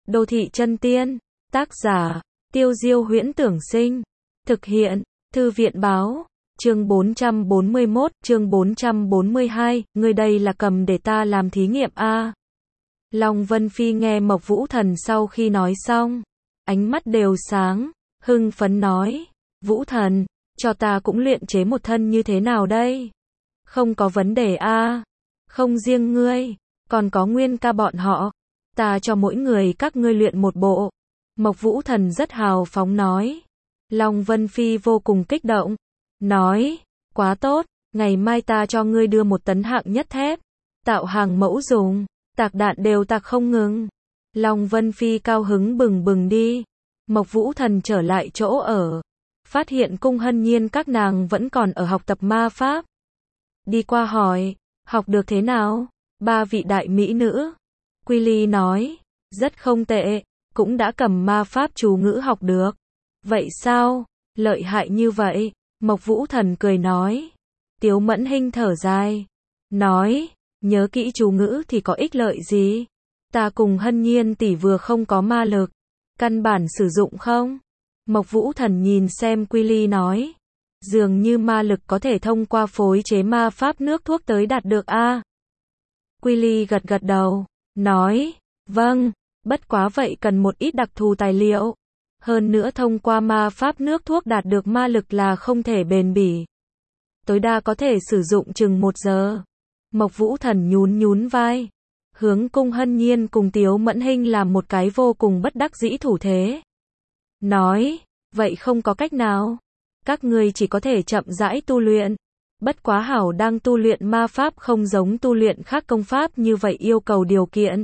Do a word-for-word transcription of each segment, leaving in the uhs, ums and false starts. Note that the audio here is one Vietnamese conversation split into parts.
Đô thị chân tiên, tác giả, Tiêu Diêu Huyễn Tưởng Sinh, thực hiện, Thư viện Báo, chương bốn trăm bốn mươi mốt, chương bốn trăm bốn mươi hai, ngươi đây là cầm để ta làm thí nghiệm a. Long Vân Phi nghe Mộc Vũ Thần sau khi nói xong, ánh mắt đều sáng, hưng phấn nói, Vũ Thần, cho ta cũng luyện chế một thân như thế nào đây? Không có vấn đề a, không riêng ngươi, còn có Nguyên ca bọn họ, ta cho mỗi người các ngươi luyện một bộ. Mộc Vũ Thần rất hào phóng nói. Long Vân Phi vô cùng kích động, nói, quá tốt, ngày mai ta cho ngươi đưa một tấn hạng nhất thép, tạo hàng mẫu dùng, tạc đạn đều tạc không ngừng. Long Vân Phi cao hứng bừng bừng đi. Mộc Vũ Thần trở lại chỗ ở, phát hiện Cung Hân Nhiên các nàng vẫn còn ở học tập ma pháp. Đi qua hỏi, học được thế nào? Ba vị đại mỹ nữ. Quy Ly nói, rất không tệ, cũng đã cầm ma pháp chú ngữ học được. Vậy sao? Lợi hại như vậy? Mộc Vũ Thần cười nói. Tiếu Mẫn Hinh thở dài, nói, nhớ kỹ chú ngữ thì có ích lợi gì? Ta cùng Hân Nhiên tỷ vừa không có ma lực, căn bản sử dụng không? Mộc Vũ Thần nhìn xem Quy Ly nói, dường như ma lực có thể thông qua phối chế ma pháp nước thuốc tới đạt được a. Quy Ly gật gật đầu, nói, vâng, bất quá vậy cần một ít đặc thù tài liệu. Hơn nữa thông qua ma pháp nước thuốc đạt được ma lực là không thể bền bỉ. Tối đa có thể sử dụng chừng một giờ. Mộc Vũ Thần nhún nhún vai, hướng Cung Hân Nhiên cùng Tiếu Mẫn Hinh làm một cái vô cùng bất đắc dĩ thủ thế. Nói, vậy không có cách nào. Các ngươi chỉ có thể chậm rãi tu luyện. Bất quá hảo đang tu luyện ma pháp không giống tu luyện khác công pháp như vậy yêu cầu điều kiện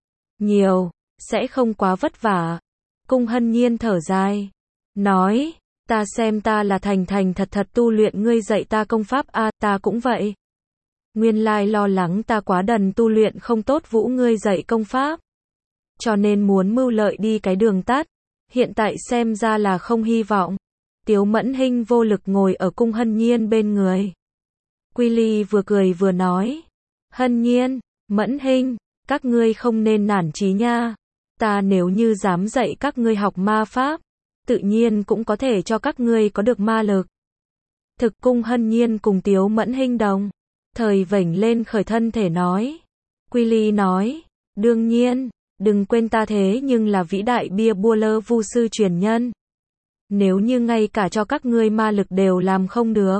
nhiều, sẽ không quá vất vả. Cung Hân Nhiên thở dài, nói, ta xem ta là thành thành thật thật tu luyện ngươi dạy ta công pháp a, à, ta cũng vậy. Nguyên lai lo lắng ta quá đần tu luyện không tốt Vũ ngươi dạy công pháp. Cho nên muốn mưu lợi đi cái đường tắt, hiện tại xem ra là không hy vọng. Tiếu Mẫn Hinh vô lực ngồi ở Cung Hân Nhiên bên người. Quy Ly vừa cười vừa nói, Hân Nhiên, Mẫn Hinh, các ngươi không nên nản chí nha. Ta nếu như dám dạy các ngươi học ma pháp, tự nhiên cũng có thể cho các ngươi có được ma lực. Thực Cung Hân Nhiên cùng Tiếu Mẫn Hinh đồng thời vểnh lên khởi thân thể nói. Quy Ly nói, đương nhiên, đừng quên ta thế nhưng là vĩ đại bia bua lơ vu sư truyền nhân. Nếu như ngay cả cho các ngươi ma lực đều làm không được,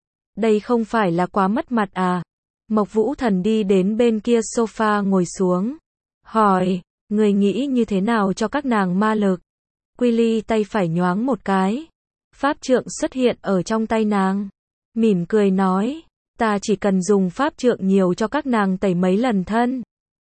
đây không phải là quá mất mặt à? Mộc Vũ Thần đi đến bên kia sofa ngồi xuống, hỏi, người nghĩ như thế nào cho các nàng ma lực? Quy Ly tay phải nhoáng một cái, pháp trượng xuất hiện ở trong tay nàng, mỉm cười nói, ta chỉ cần dùng pháp trượng nhiều cho các nàng tẩy mấy lần thân,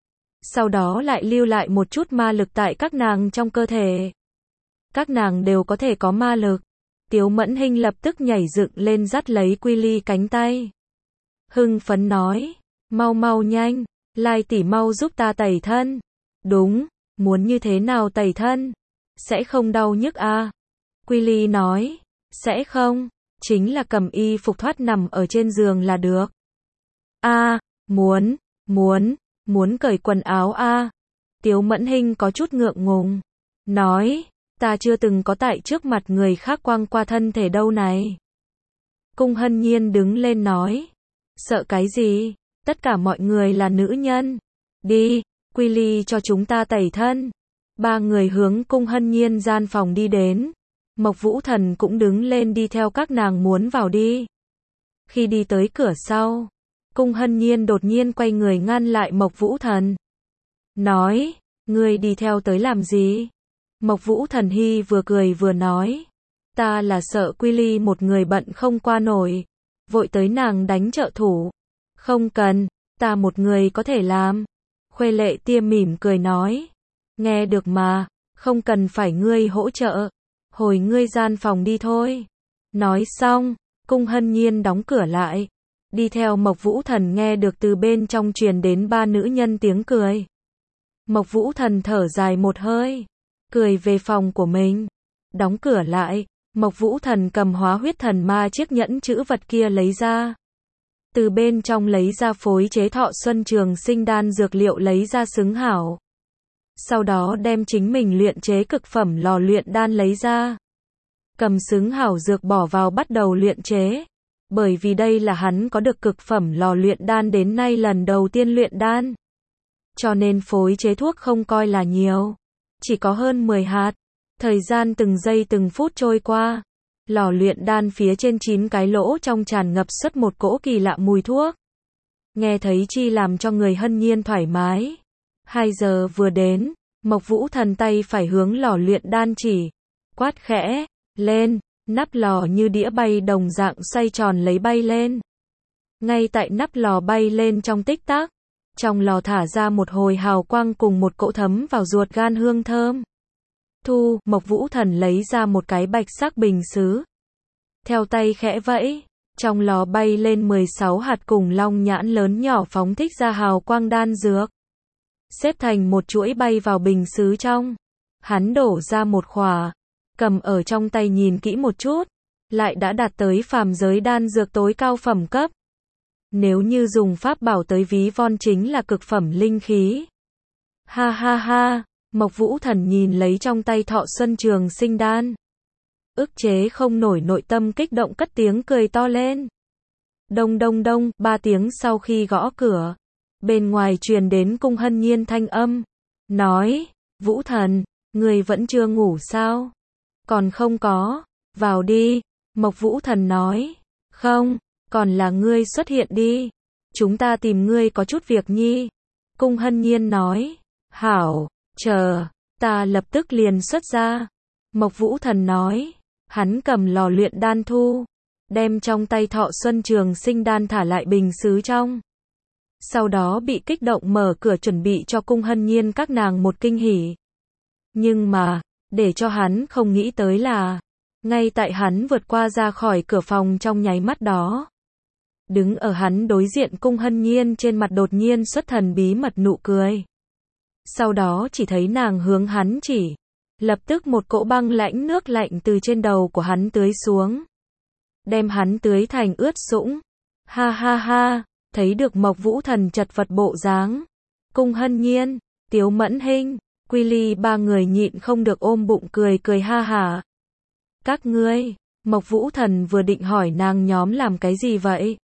sau đó lại lưu lại một chút ma lực tại các nàng trong cơ thể. Các nàng đều có thể có ma lực. Tiếu Mẫn Hinh lập tức nhảy dựng lên dắt lấy Quy Ly cánh tay. Hưng phấn nói, mau mau nhanh, Lai tỷ mau giúp ta tẩy thân. Đúng, muốn như thế nào tẩy thân? Sẽ không đau nhức à? Quy Ly nói, sẽ không, chính là cầm y phục thoát nằm ở trên giường là được. A, à, muốn, muốn, muốn cởi quần áo a. À. Tiếu Mẫn Hinh có chút ngượng ngùng, nói, ta chưa từng có tại trước mặt người khác quăng qua thân thể đâu này. Cung Hân Nhiên đứng lên nói, sợ cái gì, tất cả mọi người là nữ nhân. Đi, Quy Ly cho chúng ta tẩy thân. Ba người hướng Cung Hân Nhiên gian phòng đi đến. Mộc Vũ Thần cũng đứng lên đi theo các nàng muốn vào đi. Khi đi tới cửa sau, Cung Hân Nhiên đột nhiên quay người ngăn lại Mộc Vũ Thần. Nói, ngươi đi theo tới làm gì? Mộc Vũ Thần hi vừa cười vừa nói, ta là sợ Quy Ly một người bận không qua nổi, vội tới nàng đánh trợ thủ. Không cần, ta một người có thể làm. Khuê Lệ Tiêm mỉm cười nói, nghe được mà, không cần phải ngươi hỗ trợ, hồi ngươi gian phòng đi thôi. Nói xong, Cung Hân Nhiên đóng cửa lại, đi theo Mộc Vũ Thần nghe được từ bên trong truyền đến ba nữ nhân tiếng cười. Mộc Vũ Thần thở dài một hơi, cười về phòng của mình, đóng cửa lại. Mộc Vũ Thần cầm hóa huyết thần ma chiếc nhẫn chữ vật kia lấy ra, từ bên trong lấy ra phối chế Thọ Xuân Trường Sinh đan dược liệu lấy ra xứng hảo. Sau đó đem chính mình luyện chế cực phẩm lò luyện đan lấy ra. Cầm xứng hảo dược bỏ vào bắt đầu luyện chế. Bởi vì đây là hắn có được cực phẩm lò luyện đan đến nay lần đầu tiên luyện đan. Cho nên phối chế thuốc không coi là nhiều. Chỉ có hơn mười hạt. Thời gian từng giây từng phút trôi qua. Lò luyện đan phía trên chín cái lỗ trong tràn ngập xuất một cỗ kỳ lạ mùi thuốc. Nghe thấy chi làm cho người Hân Nhiên thoải mái. Hai giờ vừa đến, Mộc Vũ Thần tay phải hướng lò luyện đan chỉ. Quát khẽ, lên, nắp lò như đĩa bay đồng dạng xoay tròn lấy bay lên. Ngay tại nắp lò bay lên trong tích tắc, trong lò thả ra một hồi hào quang cùng một cỗ thấm vào ruột gan hương thơm. Thu, Mộc Vũ Thần lấy ra một cái bạch sắc bình sứ. Theo tay khẽ vẫy, trong lò bay lên mười sáu hạt cùng long nhãn lớn nhỏ phóng thích ra hào quang đan dược. Xếp thành một chuỗi bay vào bình sứ trong. Hắn đổ ra một khỏa, cầm ở trong tay nhìn kỹ một chút, lại đã đạt tới phàm giới đan dược tối cao phẩm cấp. Nếu như dùng pháp bảo tới ví von chính là cực phẩm linh khí. Ha ha ha, Mộc Vũ Thần nhìn lấy trong tay Thọ Xuân Trường Sinh đan. Ức chế không nổi nội tâm kích động cất tiếng cười to lên. Đông đông đông, ba tiếng sau khi gõ cửa. Bên ngoài truyền đến Cung Hân Nhiên thanh âm. Nói, Vũ Thần, người vẫn chưa ngủ sao? Còn không có, vào đi. Mộc Vũ Thần nói, không, còn là ngươi xuất hiện đi. Chúng ta tìm ngươi có chút việc nhi. Cung Hân Nhiên nói, hảo, chờ, ta lập tức liền xuất ra. Mộc Vũ Thần nói, hắn cầm lò luyện đan thu, đem trong tay Thọ Xuân Trường Sinh đan thả lại bình sứ trong. Sau đó bị kích động mở cửa chuẩn bị cho Cung Hân Nhiên các nàng một kinh hỉ. Nhưng mà, để cho hắn không nghĩ tới là, ngay tại hắn vượt qua ra khỏi cửa phòng trong nháy mắt đó. Đứng ở hắn đối diện Cung Hân Nhiên trên mặt đột nhiên xuất thần bí mật nụ cười. Sau đó chỉ thấy nàng hướng hắn chỉ. Lập tức một cỗ băng lãnh nước lạnh từ trên đầu của hắn tưới xuống. Đem hắn tưới thành ướt sũng. Ha ha ha, thấy được Mộc Vũ Thần chật vật bộ dáng. Cung Hân Nhiên, Tiếu Mẫn Hinh, Quy Ly ba người nhịn không được ôm bụng cười cười ha hả. Các ngươi, Mộc Vũ Thần vừa định hỏi nàng nhóm làm cái gì vậy?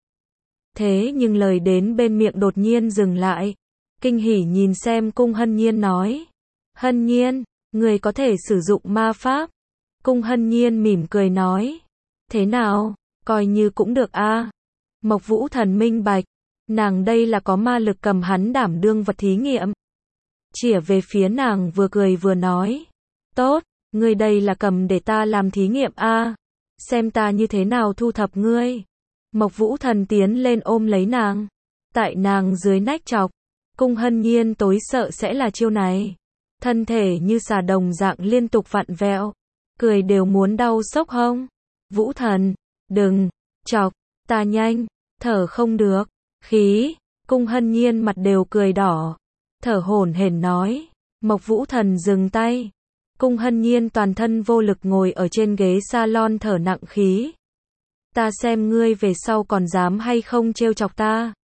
Thế nhưng lời đến bên miệng đột nhiên dừng lại. Kinh hỉ nhìn xem Cung Hân Nhiên nói. Hân Nhiên, người có thể sử dụng ma pháp. Cung Hân Nhiên mỉm cười nói. Thế nào, coi như cũng được a. À. Mộc Vũ Thần minh bạch. Nàng đây là có ma lực cầm hắn đảm đương vật thí nghiệm. Chĩa về phía nàng vừa cười vừa nói. Tốt, ngươi đây là cầm để ta làm thí nghiệm a. À. Xem ta như thế nào thu thập ngươi. Mộc Vũ Thần tiến lên ôm lấy nàng. Tại nàng dưới nách chọc. Cung Hân Nhiên tối sợ sẽ là chiêu này. Thân thể như xà đồng dạng liên tục vặn vẹo. Cười đều muốn đau sốc hông. Vũ Thần, đừng, chọc, ta nhanh, thở không được, khí. Cung Hân Nhiên mặt đều cười đỏ. Thở hổn hển nói. Mộc Vũ Thần dừng tay. Cung Hân Nhiên toàn thân vô lực ngồi ở trên ghế salon thở nặng khí. Ta xem ngươi về sau còn dám hay không trêu chọc ta.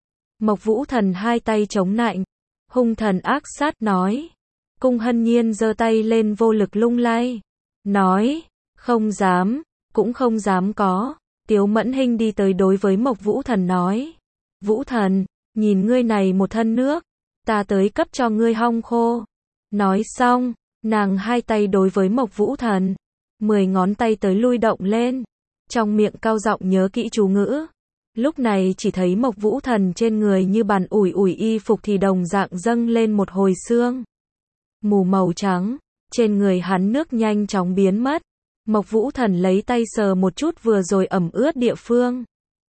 Mộc Vũ Thần hai tay chống nạnh. Hung thần ác sát nói. Cung Hân Nhiên giơ tay lên vô lực lung lay. Nói. Không dám. Cũng không dám có. Tiếu Mẫn Hinh đi tới đối với Mộc Vũ Thần nói. Vũ Thần, nhìn ngươi này một thân nước. Ta tới cấp cho ngươi hong khô. Nói xong, nàng hai tay đối với Mộc Vũ Thần. Mười ngón tay tới lui động lên. Trong miệng cao giọng nhớ kỹ chú ngữ. Lúc này chỉ thấy Mộc Vũ Thần trên người như bàn ủi ủi y phục thì đồng dạng dâng lên một hồi xương mù màu trắng, trên người hắn nước nhanh chóng biến mất. Mộc Vũ Thần lấy tay sờ một chút vừa rồi ẩm ướt địa phương.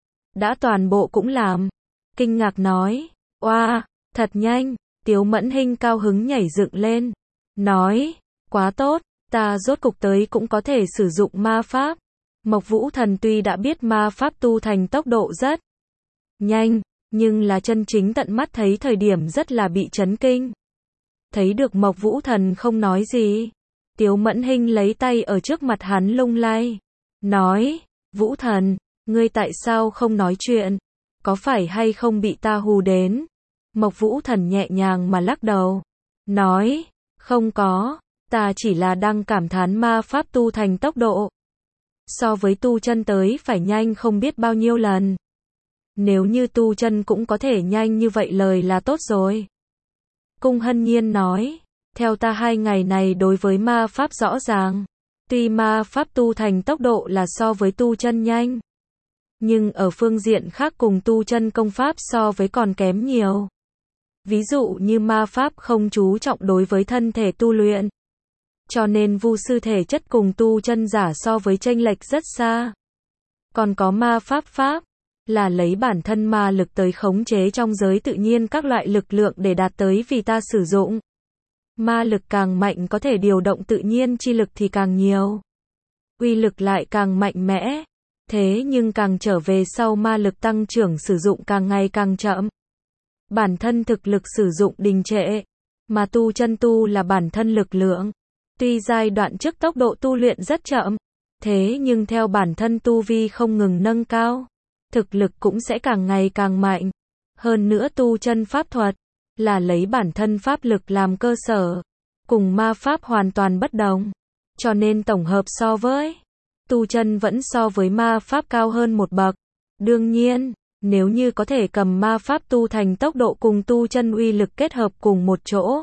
Đã toàn bộ cũng làm. Kinh ngạc nói, oa, thật nhanh. Tiếu Mẫn Hinh cao hứng nhảy dựng lên. Nói, quá tốt, ta rốt cục tới cũng có thể sử dụng ma pháp. Mộc Vũ Thần tuy đã biết ma pháp tu thành tốc độ rất nhanh, nhưng là chân chính tận mắt thấy thời điểm rất là bị chấn kinh. Thấy được Mộc Vũ Thần không nói gì. Tiếu Mẫn Hinh lấy tay ở trước mặt hắn lung lay. Nói, Vũ Thần, ngươi tại sao không nói chuyện? Có phải hay không bị ta hù đến? Mộc Vũ Thần nhẹ nhàng mà lắc đầu. nói, không có, ta chỉ là đang cảm thán ma pháp tu thành tốc độ. So với tu chân tới phải nhanh không biết bao nhiêu lần. Nếu như tu chân cũng có thể nhanh như vậy lời là tốt rồi. Cung Hân Nhiên nói, theo ta hai ngày này đối với ma pháp rõ ràng. Tuy ma pháp tu thành tốc độ là so với tu chân nhanh. Nhưng ở phương diện khác cùng tu chân công pháp so với còn kém nhiều. Ví dụ như ma pháp không chú trọng đối với thân thể tu luyện. Cho nên vu sư thể chất cùng tu chân giả so với chênh lệch rất xa. Còn có ma pháp pháp, là lấy bản thân ma lực tới khống chế trong giới tự nhiên các loại lực lượng để đạt tới vì ta sử dụng. Ma lực càng mạnh có thể điều động tự nhiên chi lực thì càng nhiều. Uy lực lại càng mạnh mẽ. Thế nhưng càng trở về sau ma lực tăng trưởng sử dụng càng ngày càng chậm. Bản thân thực lực sử dụng đình trệ. Mà tu chân tu là bản thân lực lượng. Tuy giai đoạn trước tốc độ tu luyện rất chậm. Thế nhưng theo bản thân tu vi không ngừng nâng cao. Thực lực cũng sẽ càng ngày càng mạnh. Hơn nữa tu chân pháp thuật. Là lấy bản thân pháp lực làm cơ sở. Cùng ma pháp hoàn toàn bất đồng. Cho nên tổng hợp so với tu chân vẫn so với ma pháp cao hơn một bậc. Đương nhiên, nếu như có thể cầm ma pháp tu thành tốc độ cùng tu chân uy lực kết hợp cùng một chỗ.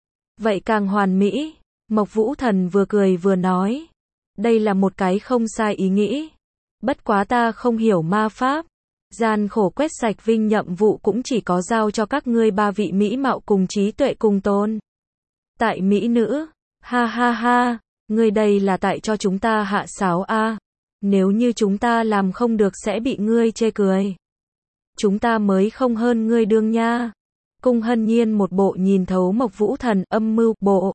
Vậy càng hoàn mỹ. Mộc Vũ Thần vừa cười vừa nói. Đây là một cái không sai ý nghĩ. Bất quá ta không hiểu ma pháp. Gian khổ quét sạch vinh nhậm vụ cũng chỉ có giao cho các ngươi ba vị mỹ mạo cùng trí tuệ cùng tôn. Tại mỹ nữ. Ha ha ha. Ngươi đây là tại cho chúng ta hạ sáo a. À. Nếu như chúng ta làm không được sẽ bị ngươi chê cười. Chúng ta mới không hơn ngươi đương nha. Cung Hân Nhiên một bộ nhìn thấu Mộc Vũ Thần âm mưu bộ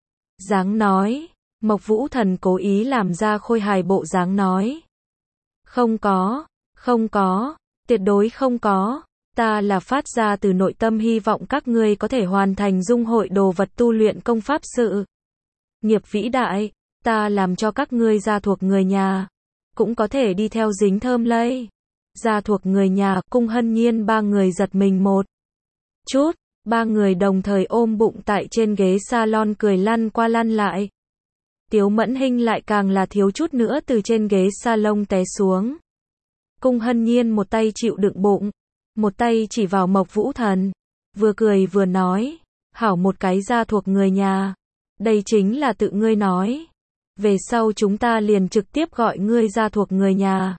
dáng nói. Mộc Vũ Thần cố ý làm ra khôi hài bộ dáng nói. Không có, không có, tuyệt đối không có. Ta là phát ra từ nội tâm hy vọng các ngươi có thể hoàn thành dung hội đồ vật tu luyện công pháp sự nghiệp vĩ đại. Ta làm cho các ngươi gia thuộc người nhà cũng có thể đi theo dính thơm lây. Gia thuộc người nhà. Cung Hân Nhiên ba người giật mình một chút. Ba người đồng thời ôm bụng tại trên ghế salon cười lăn qua lăn lại. Tiếu Mẫn Hinh lại càng là thiếu chút nữa từ trên ghế salon té xuống. Cung Hân Nhiên một tay chịu đựng bụng, một tay chỉ vào Mộc Vũ Thần, vừa cười vừa nói, hảo một cái gia thuộc người nhà, đây chính là tự ngươi nói, về sau chúng ta liền trực tiếp gọi ngươi gia thuộc người nhà.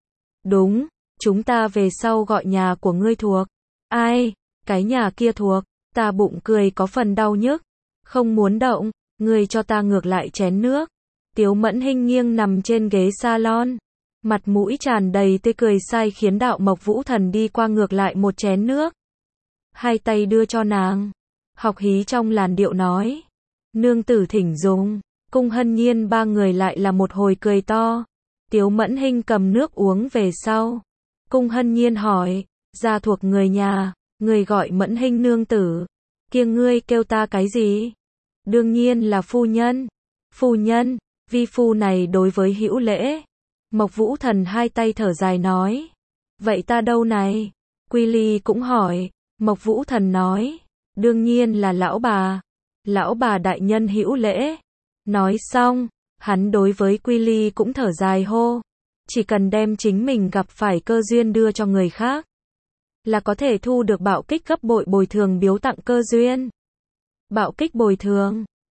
Đúng, chúng ta về sau gọi nhà của ngươi thuộc. Ai, cái nhà kia thuộc, ta bụng cười có phần đau nhức, không muốn động, ngươi cho ta ngược lại chén nước. Tiếu Mẫn Hinh nghiêng nằm trên ghế salon, mặt mũi tràn đầy tươi cười sai khiến đạo Mộc Vũ Thần đi qua ngược lại một chén nước. Hai tay đưa cho nàng, học hí trong làn điệu nói, nương tử thỉnh dùng. Cung Hân Nhiên ba người lại là một hồi cười to. Tiếu Mẫn Hinh cầm nước uống về sau. Cung Hân Nhiên hỏi, gia thuộc người nhà, người gọi Mẫn Hinh nương tử, kia ngươi kêu ta cái gì? Đương nhiên là phu nhân. Phu nhân, vi phu này đối với hữu lễ. Mộc Vũ Thần hai tay thở dài nói, vậy ta đâu này? Quy Ly cũng hỏi. Mộc Vũ Thần nói, đương nhiên là lão bà. Lão bà đại nhân hữu lễ. Nói xong, hắn đối với Quy Ly cũng thở dài hô, chỉ cần đem chính mình gặp phải cơ duyên đưa cho người khác, là có thể thu được bạo kích gấp bội bồi thường biếu tặng cơ duyên. Bạo kích bồi thường,